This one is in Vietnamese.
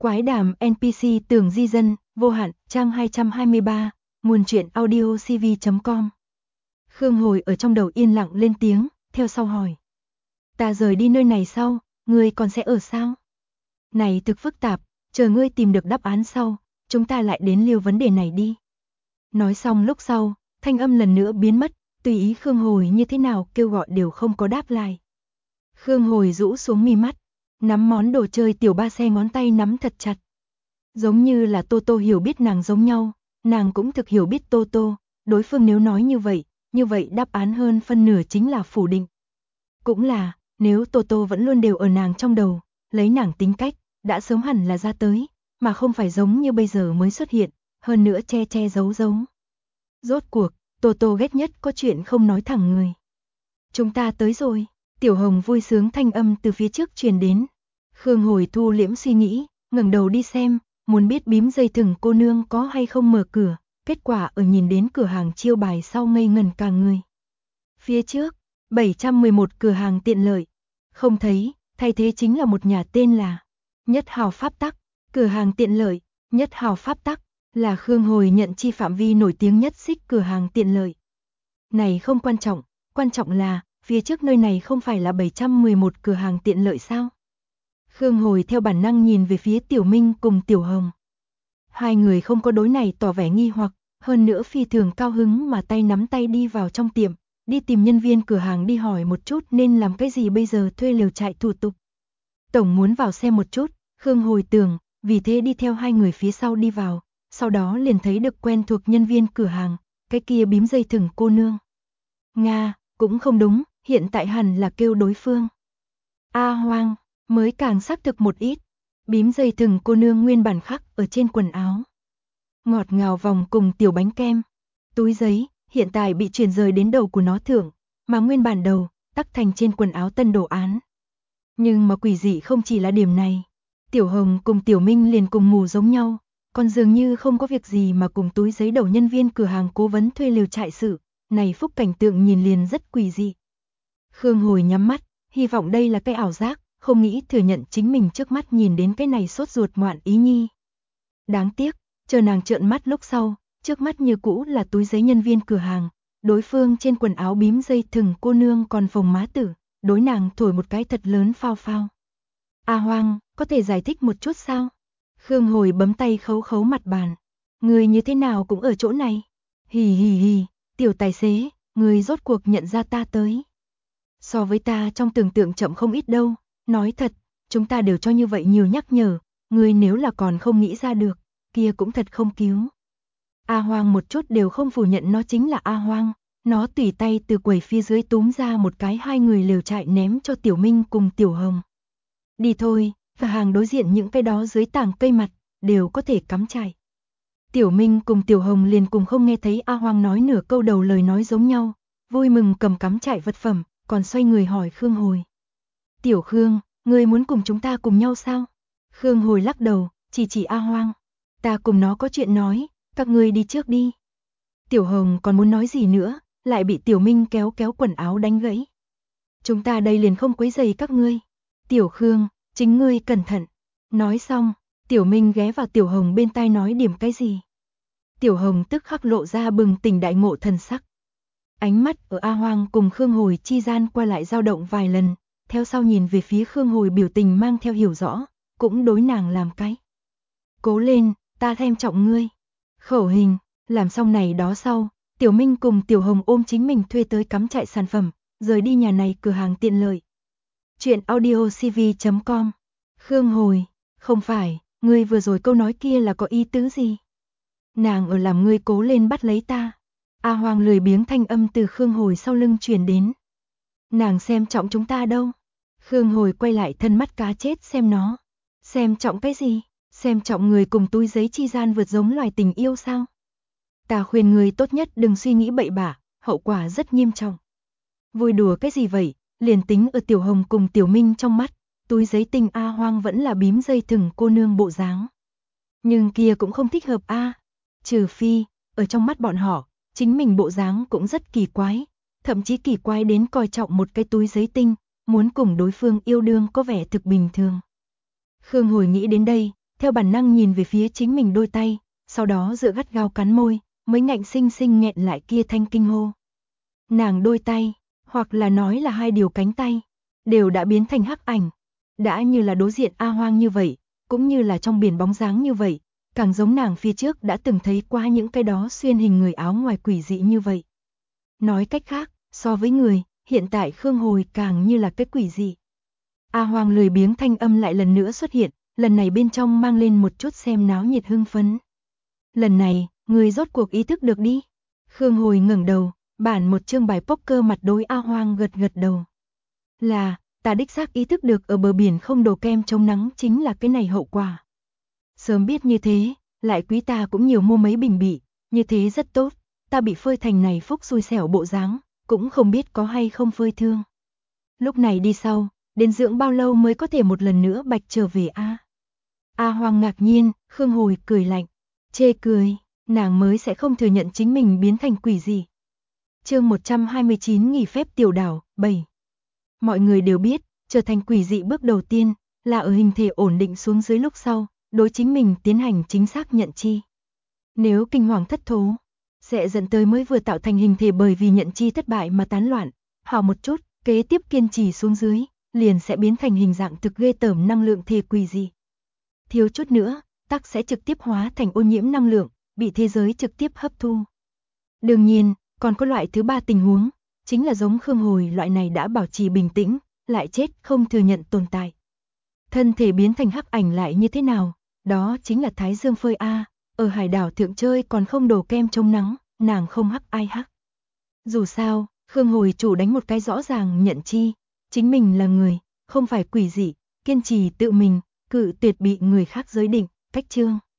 Quái đàm NPC Tường Di Dân, vô hạn, trang 223, nguồn truyện audio cv.com. Khương Hồi ở trong đầu yên lặng lên tiếng, theo sau hỏi. Ta rời đi nơi này sau, ngươi còn sẽ ở sao? Này thực phức tạp, chờ ngươi tìm được đáp án sau, chúng ta lại đến liêu vấn đề này đi. Nói xong lúc sau, thanh âm lần nữa biến mất, tùy ý Khương Hồi như thế nào kêu gọi đều không có đáp lại. Khương Hồi rũ xuống mi mắt, nắm món đồ chơi tiểu ba xe ngón tay nắm thật chặt. Giống như là Tô Tô hiểu biết nàng giống nhau, nàng cũng thực hiểu biết Tô Tô, đối phương nếu nói như vậy đáp án hơn phân nửa chính là phủ định. Cũng là, nếu Tô Tô vẫn luôn đều ở nàng trong đầu, lấy nàng tính cách, đã sớm hẳn là ra tới, mà không phải giống như bây giờ mới xuất hiện, hơn nữa che che giấu giấu. Rốt cuộc, Tô Tô ghét nhất có chuyện không nói thẳng người. Chúng ta tới rồi, Tiểu Hồng vui sướng thanh âm từ phía trước truyền đến. Khương Hồi thu liễm suy nghĩ, ngẩng đầu đi xem, muốn biết bím dây thừng cô nương có hay không mở cửa, kết quả ở nhìn đến cửa hàng chiêu bài sau ngây ngẩn cả người. Phía trước, 711 cửa hàng tiện lợi, không thấy, thay thế chính là một nhà tên là Nhất Hào Pháp Tắc, cửa hàng tiện lợi, Nhất Hào Pháp Tắc, là Khương Hồi nhận chi phạm vi nổi tiếng nhất xích cửa hàng tiện lợi. Này không quan trọng là, phía trước nơi này không phải là 711 cửa hàng tiện lợi sao? Khương Hồi theo bản năng nhìn về phía Tiểu Minh cùng Tiểu Hồng. Hai người không có đối này tỏ vẻ nghi hoặc, hơn nữa phi thường cao hứng mà tay nắm tay đi vào trong tiệm, đi tìm nhân viên cửa hàng đi hỏi một chút nên làm cái gì bây giờ thuê lều trại thủ tục. Tổng muốn vào xem một chút, Khương Hồi tưởng, vì thế đi theo hai người phía sau đi vào, sau đó liền thấy được quen thuộc nhân viên cửa hàng, cái kia bím dây thừng cô nương. Nga, cũng không đúng, hiện tại hẳn là kêu đối phương. A Hoang, mới càng xác thực một ít, bím dây thừng cô nương nguyên bản khắc ở trên quần áo. Ngọt ngào vòng cùng tiểu bánh kem, túi giấy, hiện tại bị chuyển rời đến đầu của nó thưởng, mà nguyên bản đầu, tắc thành trên quần áo tân đồ án. Nhưng mà quỷ dị không chỉ là điểm này, Tiểu Hồng cùng Tiểu Minh liền cùng ngủ giống nhau, còn dường như không có việc gì mà cùng túi giấy đầu nhân viên cửa hàng cố vấn thuê lều trại sự, này phúc cảnh tượng nhìn liền rất quỷ dị. Khương Hồi nhắm mắt, hy vọng đây là cái ảo giác, không nghĩ thừa nhận chính mình trước mắt nhìn đến cái này sốt ruột ngoạn ý nhi. Đáng tiếc, chờ nàng trợn mắt lúc sau, trước mắt như cũ là túi giấy nhân viên cửa hàng, đối phương trên quần áo bím dây thừng cô nương còn phồng má tử, đối nàng thổi một cái thật lớn phao phao. A Hoang, có thể giải thích một chút sao? Khương Hồi bấm tay khấu khấu mặt bàn. Người như thế nào cũng ở chỗ này. Hì hì hì, tiểu tài xế, người rốt cuộc nhận ra ta tới. So với ta trong tưởng tượng chậm không ít đâu, nói thật, chúng ta đều cho như vậy nhiều nhắc nhở, người nếu là còn không nghĩ ra được, kia cũng thật không cứu. A Hoang một chút đều không phủ nhận nó chính là A Hoang, nó tùy tay từ quầy phía dưới túm ra một cái hai người lều trại ném cho Tiểu Minh cùng Tiểu Hồng. Đi thôi, và hàng đối diện những cái đó dưới tảng cây mặt, đều có thể cắm trại. Tiểu Minh cùng Tiểu Hồng liền cùng không nghe thấy A Hoang nói nửa câu đầu lời nói giống nhau, vui mừng cầm cắm trại vật phẩm, còn xoay người hỏi Khương Hồi. Tiểu Khương, ngươi muốn cùng chúng ta cùng nhau sao? Khương Hồi lắc đầu, chỉ A Hoang. Ta cùng nó có chuyện nói, các ngươi đi trước đi. Tiểu Hồng còn muốn nói gì nữa, lại bị Tiểu Minh kéo kéo quần áo đánh gãy. Chúng ta đây liền không quấy rầy các ngươi. Tiểu Khương, chính ngươi cẩn thận. Nói xong, Tiểu Minh ghé vào Tiểu Hồng bên tai nói điểm cái gì. Tiểu Hồng tức khắc lộ ra bừng tỉnh đại ngộ thần sắc. Ánh mắt ở A Hoang cùng Khương Hồi chi gian qua lại dao động vài lần, theo sau nhìn về phía Khương Hồi biểu tình mang theo hiểu rõ, cũng đối nàng làm cái. Cố lên, ta thêm trọng ngươi. Khẩu hình, làm xong này đó sau, Tiểu Minh cùng Tiểu Hồng ôm chính mình thuê tới cắm trại sản phẩm, rời đi nhà này cửa hàng tiện lợi. Chuyện audio cv.com. Khương Hồi, không phải, ngươi vừa rồi câu nói kia là có ý tứ gì? Nàng ở làm ngươi cố lên bắt lấy ta. A Hoang lười biếng thanh âm từ Khương Hồi sau lưng truyền đến. Nàng xem trọng chúng ta đâu? Khương Hồi quay lại thân mắt cá chết xem nó. Xem trọng cái gì? Xem trọng người cùng túi giấy chi gian vượt giống loài tình yêu sao? Ta khuyên người tốt nhất đừng suy nghĩ bậy bạ, hậu quả rất nghiêm trọng. Vui đùa cái gì vậy? Liền tính ở Tiểu Hồng cùng Tiểu Minh trong mắt, túi giấy tinh A Hoang vẫn là bím dây thừng cô nương bộ dáng. Nhưng kia cũng không thích hợp a. Trừ phi, ở trong mắt bọn họ, chính mình bộ dáng cũng rất kỳ quái, thậm chí kỳ quái đến coi trọng một cái túi giấy tinh, muốn cùng đối phương yêu đương có vẻ thực bình thường. Khương Hồi nghĩ đến đây, theo bản năng nhìn về phía chính mình đôi tay, sau đó dựa gắt gao cắn môi, mới ngạnh sinh sinh nghẹn lại kia thanh kinh hô. Nàng đôi tay, hoặc là nói là hai điều cánh tay, đều đã biến thành hắc ảnh. Đã như là đối diện A Hoang như vậy, cũng như là trong biển bóng dáng như vậy, càng giống nàng phía trước đã từng thấy qua những cái đó xuyên hình người áo ngoài quỷ dị như vậy. Nói cách khác, so với người, hiện tại Khương Hồi càng như là cái quỷ dị. A Hoang lười biếng thanh âm lại lần nữa xuất hiện, lần này bên trong mang lên một chút xem náo nhiệt hưng phấn. Lần này, người rốt cuộc ý thức được đi. Khương Hồi ngẩng đầu, bản một chương bài poker mặt đối A Hoang gật gật đầu. Là, ta đích xác ý thức được ở bờ biển không đồ kem chống nắng chính là cái này hậu quả. Sớm biết như thế, lại quý ta cũng nhiều mua mấy bình bị, như thế rất tốt, ta bị phơi thành này phúc xui xẻo bộ dáng, cũng không biết có hay không phơi thương. Lúc này đi sau, đến dưỡng bao lâu mới có thể một lần nữa bạch trở về a? A Hoang ngạc nhiên, Khương Hồi cười lạnh, chê cười, nàng mới sẽ không thừa nhận chính mình biến thành quỷ gì. Chương 129 nghỉ phép tiểu đảo, 7. Mọi người đều biết, trở thành quỷ dị bước đầu tiên là ở hình thể ổn định xuống dưới lúc sau, đối chính mình tiến hành chính xác nhận chi. Nếu kinh hoàng thất thố, sẽ dẫn tới mới vừa tạo thành hình thể bởi vì nhận chi thất bại mà tán loạn, hào một chút, kế tiếp kiên trì xuống dưới, liền sẽ biến thành hình dạng thực ghê tởm năng lượng thể quỷ dị. Thiếu chút nữa, tắc sẽ trực tiếp hóa thành ô nhiễm năng lượng, bị thế giới trực tiếp hấp thu. Đương nhiên, còn có loại thứ ba tình huống, chính là giống Khương Hồi loại này đã bảo trì bình tĩnh, lại chết không thừa nhận tồn tại. Thân thể biến thành hắc ảnh lại như thế nào, đó chính là Thái Dương phơi a, ở hải đảo thượng chơi còn không đổ kem chống nắng, nàng không hắc ai hắc. Dù sao, Khương Hồi chủ đánh một cái rõ ràng nhận chi, chính mình là người, không phải quỷ dị, kiên trì tự mình, cự tuyệt bị người khác giới định, cách chương.